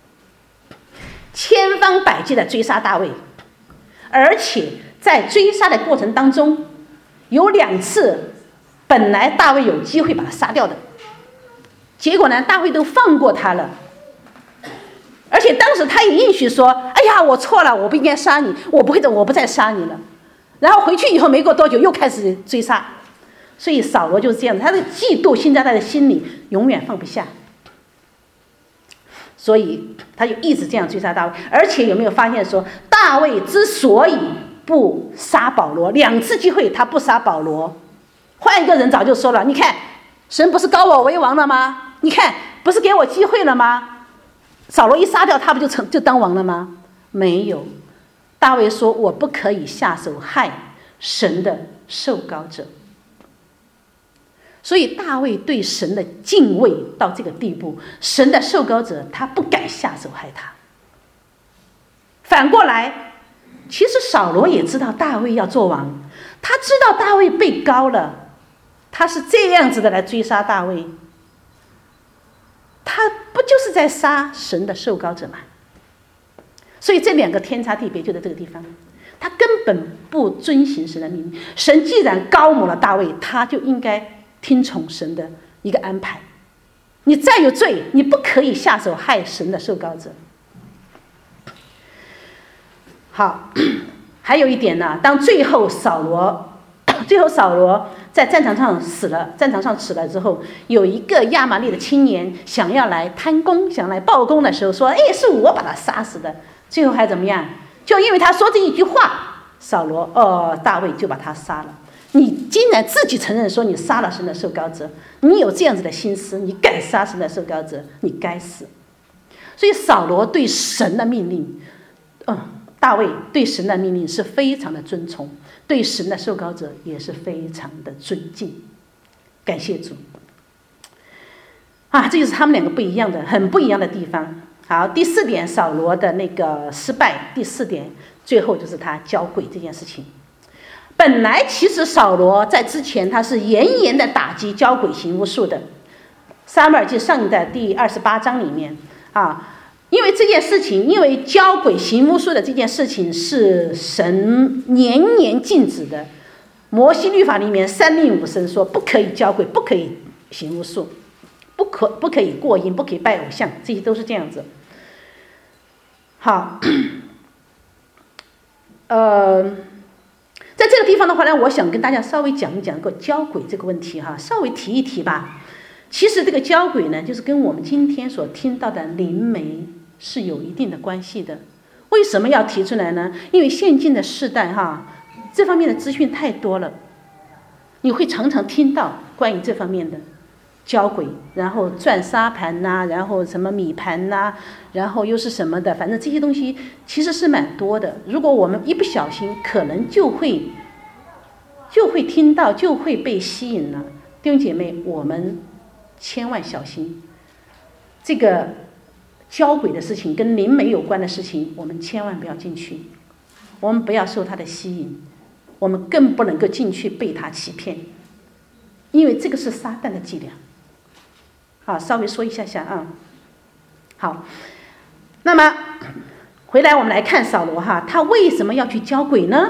千方百计的追杀大卫。而且在追杀的过程当中，有2次本来大卫有机会把他杀掉的，结果呢，大卫都放过他了。而且当时他也应许说，哎呀，我错了，我不应该杀你，我不再杀你了。然后回去以后没过多久又开始追杀。所以扫罗就是这样子，他的嫉妒心在他的心里永远放不下，所以他就一直这样追杀大卫。而且有没有发现说，大卫之所以不杀保罗，2次机会他不杀保罗，换一个人早就说了，你看神不是膏我为王了吗？你看不是给我机会了吗？扫罗一杀掉他不就当王了吗？没有，大卫说我不可以下手害神的受膏者。所以大卫对神的敬畏到这个地步，神的受膏者他不敢下手害他。反过来，其实扫罗也知道大卫要做王，他知道大卫被膏了， 他是这样子的来追杀大卫，他不就是在杀神的受膏者吗？所以这两个天差地别就在这个地方，他根本不遵行神的命令。神既然膏抹了大卫，他就应该听从神的一个安排。你再有罪，你不可以下手害神的受膏者。好，还有一点呢，当最后扫罗在战场上死了之后，有一个亚玛力的青年想要来贪功，想来报功的时候，说：“哎，是我把他杀死的。”最后还怎么样？就因为他说这一句话，大卫就把他杀了。你竟然自己承认说你杀了神的受膏者，你有这样子的心思，你敢杀神的受膏者，你该死。所以扫罗对神的命令，大卫对神的命令是非常的尊崇，对神的受膏者也是非常的尊敬。感谢主啊，这就是他们两个很不一样的地方。好，第四点，扫罗的那个失败。第四点，最后就是他交鬼这件事情。本来其实扫罗在之前他是严严的打击交鬼行巫术的，撒母耳记上的第28章里面啊，因为这件事情，因为交鬼行巫术的这件事情是神年年禁止的，摩西律法里面3令5申说不可以交鬼，不可以行巫术，不可以过阴，不可以拜偶像，这些都是这样子。好，在这个地方的话呢，我想跟大家稍微讲一讲个交鬼这个问题哈，稍微提一提吧。其实这个交鬼呢，就是跟我们今天所听到的灵媒是有一定的关系的。为什么要提出来呢？因为现今的世代哈，这方面的资讯太多了，你会常常听到关于这方面的交鬼，然后转沙盘呐，然后什么米盘呐，然后又是什么的，反正这些东西其实是蛮多的。如果我们一不小心，可能就会听到，就会被吸引了。弟兄姐妹，我们千万小心，这个交鬼的事情跟灵媒有关的事情，我们千万不要进去，我们不要受它的吸引，我们更不能够进去被它欺骗，因为这个是撒旦的伎俩。好，稍微说一下啊。好，那么回来我们来看扫罗哈，他为什么要去交鬼呢？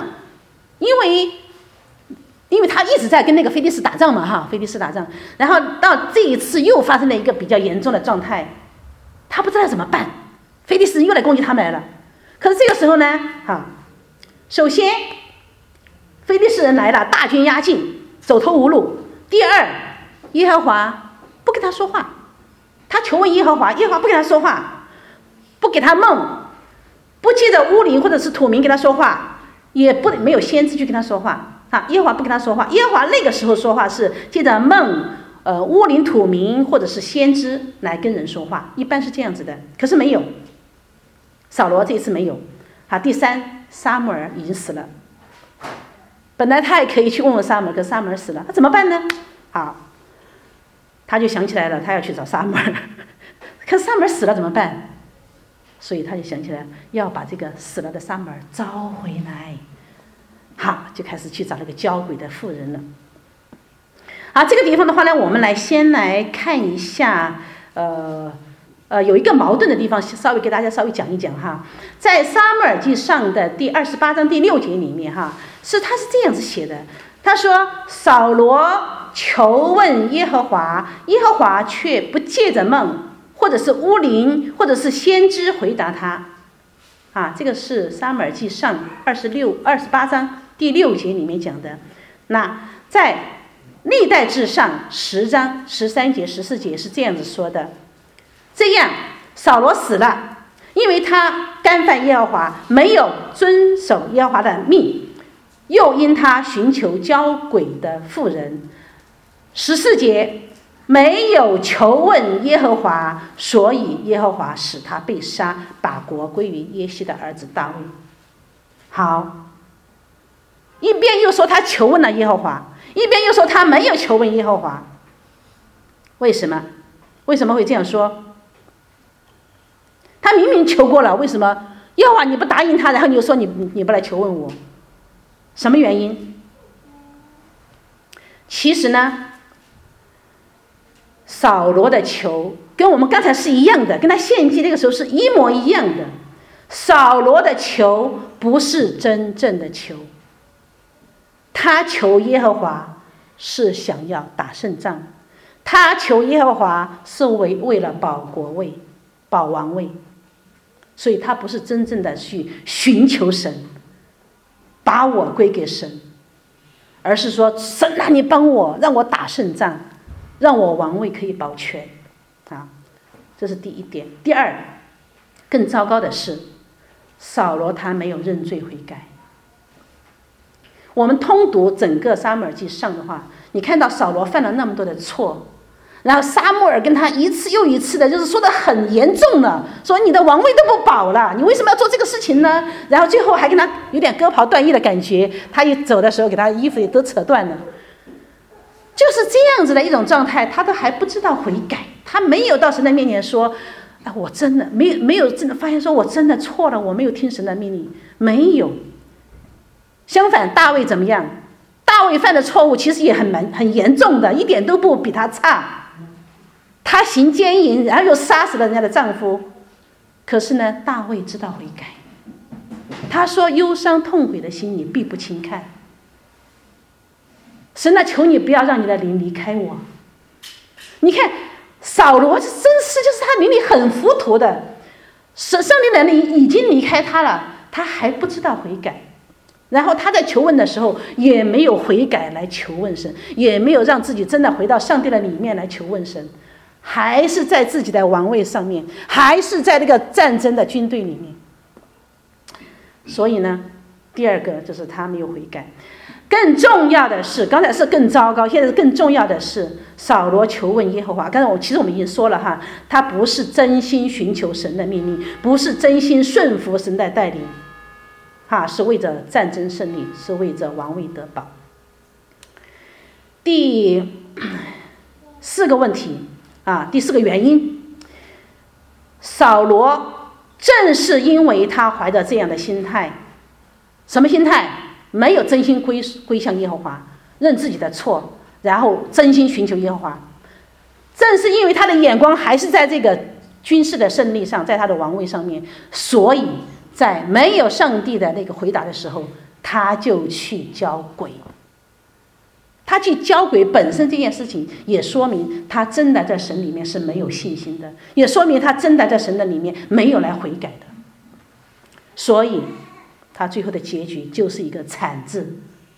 因为他一直在跟那个非利士打仗嘛哈，非利士打仗，然后到这一次又发生了一个比较严重的状态，他不知道怎么办，非利士人又来攻击他们来了。可是这个时候呢，首先非利士人来了，大军压境，走投无路。第二，耶和华不跟他说话，他求问耶和华，耶和华不跟他说话，不给他梦，不借着乌灵或者是土民跟他说话，也没有先知去跟他说话啊。耶和华不跟他说话，耶和华那个时候说话是借着梦、乌灵、土民或者是先知来跟人说话，一般是这样子的。可是没有，扫罗这一次没有。好，第三，撒母耳已经死了。本来他也可以去问问撒母耳，可是撒母耳死了，他怎么办呢？好，他就想起来了，他要去找撒母耳，可是撒母耳死了怎么办？所以他就想起来要把这个死了的撒母耳招回来。好，就开始去找那个交鬼的妇人了。好，这个地方的话呢，我们先来看一下，有一个矛盾的地方，稍微给大家稍微讲一讲哈。在撒母耳记上的第28章第6节里面哈，他是这样子写的，他说扫罗求问耶和华，耶和华却不借着梦或者是乌灵或者是先知回答他。啊，这个是撒母耳记上28章第6节里面讲的。那在历代志上10章13节14节是这样子说的，这样扫罗死了，因为他干犯耶和华，没有遵守耶和华的命，又因他寻求交鬼的妇人。14节，没有求问耶和华，所以耶和华使他被杀，把国归于耶西的儿子大卫。好，一边又说他求问了耶和华，一边又说他没有求问耶和华。为什么会这样说？他明明求过了，为什么耶和华你不答应他，然后你又说你不来求问我？什么原因？ 其实呢，扫罗的求跟我们刚才是一样的，跟他献祭那个时候是一模一样的。扫罗的求不是真正的求，他求耶和华是想要打胜仗，他求耶和华是为了保国位、保王位，所以他不是真正的去寻求神，把我归给神，而是说神啊，你帮我，让我打胜仗，让我王位可以保全啊，这是第一点。第二，更糟糕的是，扫罗他没有认罪悔改。我们通读整个撒母耳记上的话，你看到扫罗犯了那么多的错，然后撒母耳跟他一次又一次的，就是说的很严重了，说你的王位都不保了，你为什么要做这个事情呢？然后最后还跟他有点割袍断义的感觉，他一走的时候给他衣服也都扯断了，就是这样子的一种状态，他都还不知道悔改，他没有到神的面前说，我真的没有真的发现说我真的错了，我没有听神的命令，没有。相反，大卫怎么样？大卫犯的错误其实也很严重的，一点都不比他差。他行奸淫，然后又杀死了人家的丈夫。可是呢，大卫知道悔改。他说：“忧伤痛悔的心，你必不轻看。神啊，求你不要让你的灵离开我。”你看，扫罗真是就是他灵里很糊涂的，上帝的灵已经离开他了，他还不知道悔改。然后他在求问的时候也没有悔改来求问神，也没有让自己真的回到上帝的里面来求问神，还是在自己的王位上面，还是在那个战争的军队里面。所以呢，第二个就是他没有悔改。更重要的是，刚才是更糟糕，现在是更重要的是，扫罗求问耶和华。刚才其实我们已经说了哈，他不是真心寻求神的命令，不是真心顺服神的带领，是为着战争胜利，是为着王位得保。第四个问题第四个原因，扫罗正是因为他怀着这样的心态，什么心态？没有真心归向耶和华，认自己的错，然后真心寻求耶和华。正是因为他的眼光还是在这个军事的胜利上，在他的王位上面，所以在没有上帝的那个回答的时候，他就去交鬼。他去交鬼本身这件事情，也说明他真的在神里面是没有信心的，也说明他真的在神的里面没有来悔改的。所以他最后的结局就是一个惨字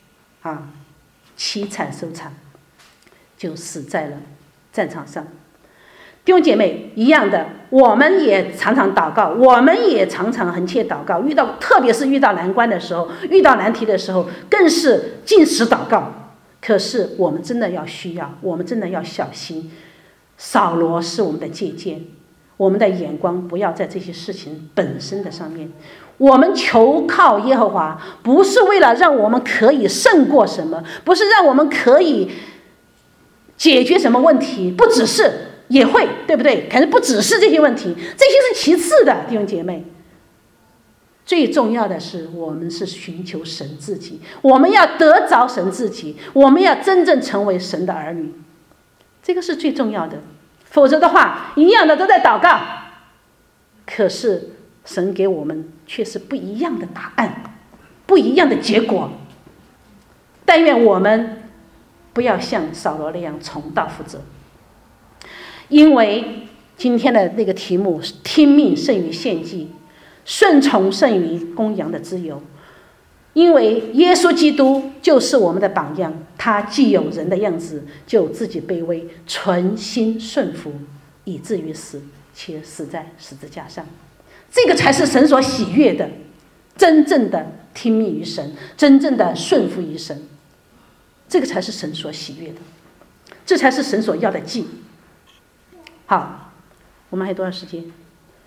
凄惨收场，就死在了战场上。弟兄姐妹一样的，我们也常常祷告，我们也常常恳切祷告，特别是遇到难关的时候，遇到难题的时候，更是禁食祷告。可是我们真的要需要，我们真的要小心。扫罗是我们的借鉴，我们的眼光不要在这些事情本身的上面。我们求靠耶和华，不是为了让我们可以胜过什么，不是让我们可以解决什么问题，不只是也会，对不对？可是不只是这些问题，这些是其次的，弟兄姐妹。最重要的是，我们是寻求神自己，我们要得着神自己，我们要真正成为神的儿女，这个是最重要的。否则的话，一样的都在祷告，可是神给我们却是不一样的答案，不一样的结果。但愿我们不要像扫罗那样重蹈覆辙。因为今天的那个题目是听命胜于献祭，顺从胜于公羊的自由。因为耶稣基督就是我们的榜样，他既有人的样子，就自己卑微，存心顺服，以至于死，且死在十字架上。这个才是神所喜悦的，真正的听命于神，真正的顺服于神，这个才是神所喜悦的，这才是神所要的祭。好，我们还有多少时间？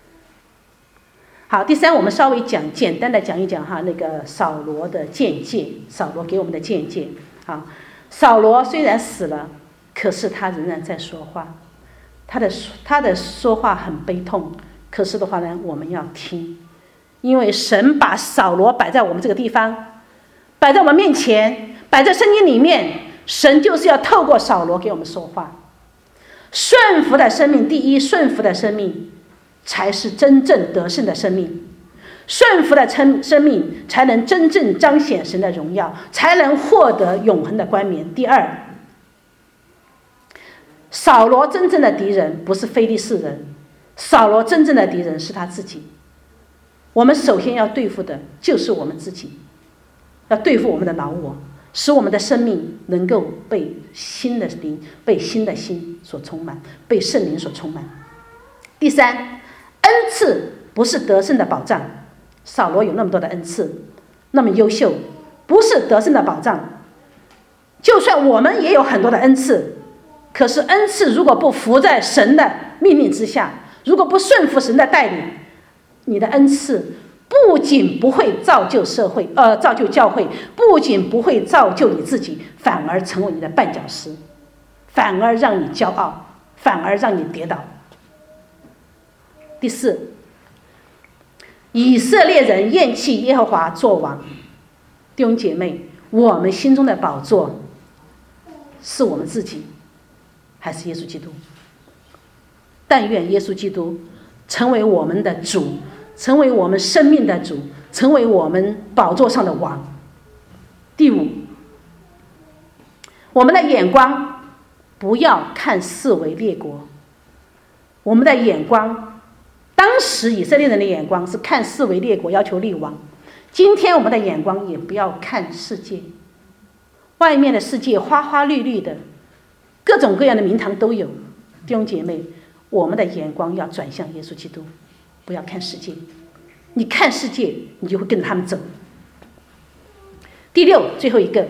好，第三，我们稍微简单的讲一讲那个扫罗的见解，扫罗给我们的见解。好，扫罗虽然死了，可是他仍然在说话，他的说话很悲痛，可是的话呢，我们要听，因为神把扫罗摆在我们这个地方，摆在我们面前，摆在圣经里面， 神就是要透过扫罗给我们说话。顺服的生命，第一，顺服的生命才是真正得胜的生命。顺服的生命才能真正彰显神的荣耀，才能获得永恒的冠冕。第二，扫罗真正的敌人不是非利士人，扫罗真正的敌人是他自己。我们首先要对付的就是我们自己，要对付我们的老我，使我们的生命能够被新的灵、被新的心所充满，被圣灵所充满。第三，恩赐不是得胜的保障。扫罗有那么多的恩赐，那么优秀，不是得胜的保障。就算我们也有很多的恩赐，可是恩赐如果不服在神的命令之下，如果不顺服神的带领，你的恩赐不仅不会造就造就教会，不仅不会造就你自己，反而成为你的绊脚石，反而让你骄傲，反而让你跌倒。第四，以色列人厌弃耶和华作王。弟兄姐妹，我们心中的宝座是我们自己还是耶稣基督？但愿耶稣基督成为我们的主，成为我们生命的主，成为我们宝座上的王。第五，我们的眼光不要看四围列国。我们的眼光，当时以色列人的眼光是看四围列国，要求立王。今天我们的眼光也不要看世界，外面的世界花花绿绿的，各种各样的名堂都有。弟兄姐妹，我们的眼光要转向耶稣基督，不要看世界。你看世界，你就会跟着他们走。第六，最后一个，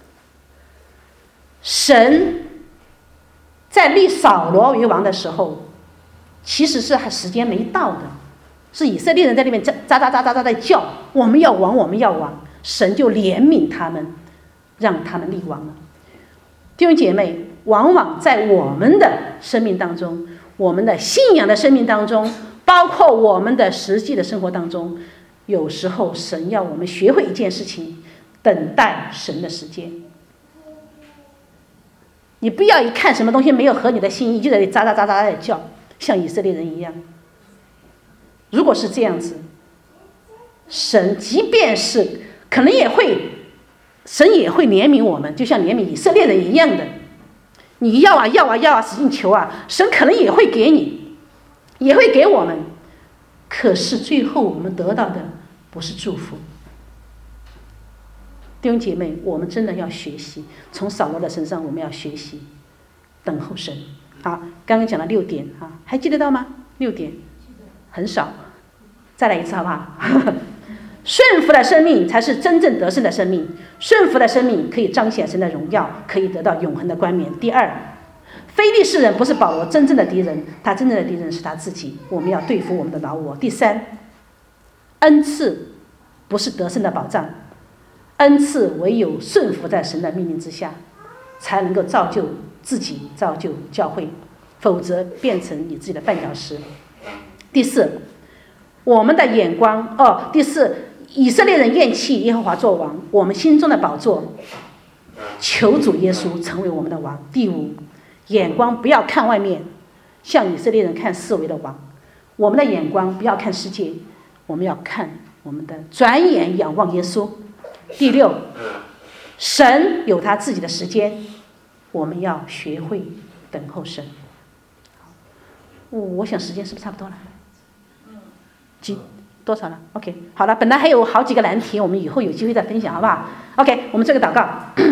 神在立扫罗为王的时候，其实是时间没到的，是以色列人在那边喳在叫，我们要王，我们要王，神就怜悯他们，让他们立王了。弟兄姐妹，往往在我们的生命当中，我们的信仰的生命当中，包括我们的实际的生活当中，有时候神要我们学会一件事情，等待神的时间。你不要一看什么东西没有合你的心意，就在那里喳喳叫，像以色列人一样。如果是这样子，神即便是可能也会，神也会怜悯我们，就像怜悯以色列人一样的。你要啊，使劲求啊，神可能也会给你，也会给我们。可是最后我们得到的不是祝福。弟兄姐妹，我们真的要学习，从扫罗的身上我们要学习等候神。好，刚刚讲了6点啊，还记得到吗？6点很少，再来一次好不好？顺服的生命才是真正得胜的生命，顺服的生命可以彰显神的荣耀，可以得到永恒的冠冕。第二，非利士人不是保罗真正的敌人，他真正的敌人是他自己，我们要对付我们的老我。第三，恩赐不是得胜的保障，恩赐唯有顺服在神的命令之下，才能够造就自己，造就教会，否则变成你自己的绊脚石。第四，我们的眼光第四，以色列人厌弃耶和华作王，我们心中的宝座求主耶稣成为我们的王。第五，眼光不要看外面，像以色列人看四围的王，我们的眼光不要看世界，我们要看我们的转眼仰望耶稣。第六，神有他自己的时间，我们要学会等候神。我想时间是不是差不多了？多少了 ？OK， 好了，本来还有好几个难题，我们以后有机会再分享，好不好 ？OK， 我们这个祷告。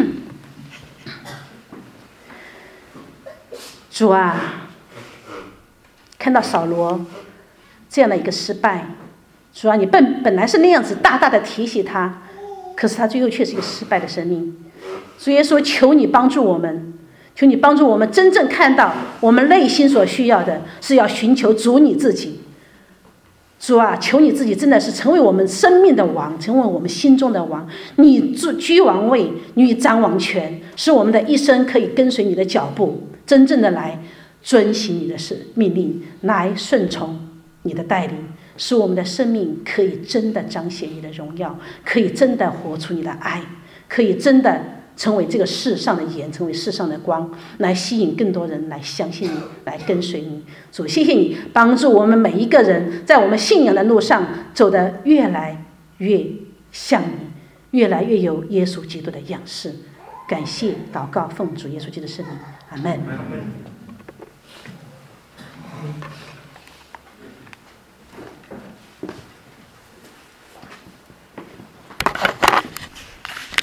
主啊，看到扫罗这样的一个失败，主啊，你本来是那样子大大的提携他，可是他最后却是一个失败的生命。主耶稣，求你帮助我们，求你帮助我们真正看到我们内心所需要的是要寻求主你自己。主啊，求你自己真的是成为我们生命的王，成为我们心中的王。你居王位，你掌王权，使我们的一生可以跟随你的脚步，真正的来遵行你的命令，来顺从你的带领，使我们的生命可以真的彰显你的荣耀，可以真的活出你的爱，可以真的成为这个世上的盐，成为世上的光，来吸引更多人来相信你，来跟随你。主，谢谢你帮助我们每一个人在我们信仰的路上走得越来越像你，越来越有耶稣基督的样式。感谢祷告，奉主耶稣基督的圣名，阿们。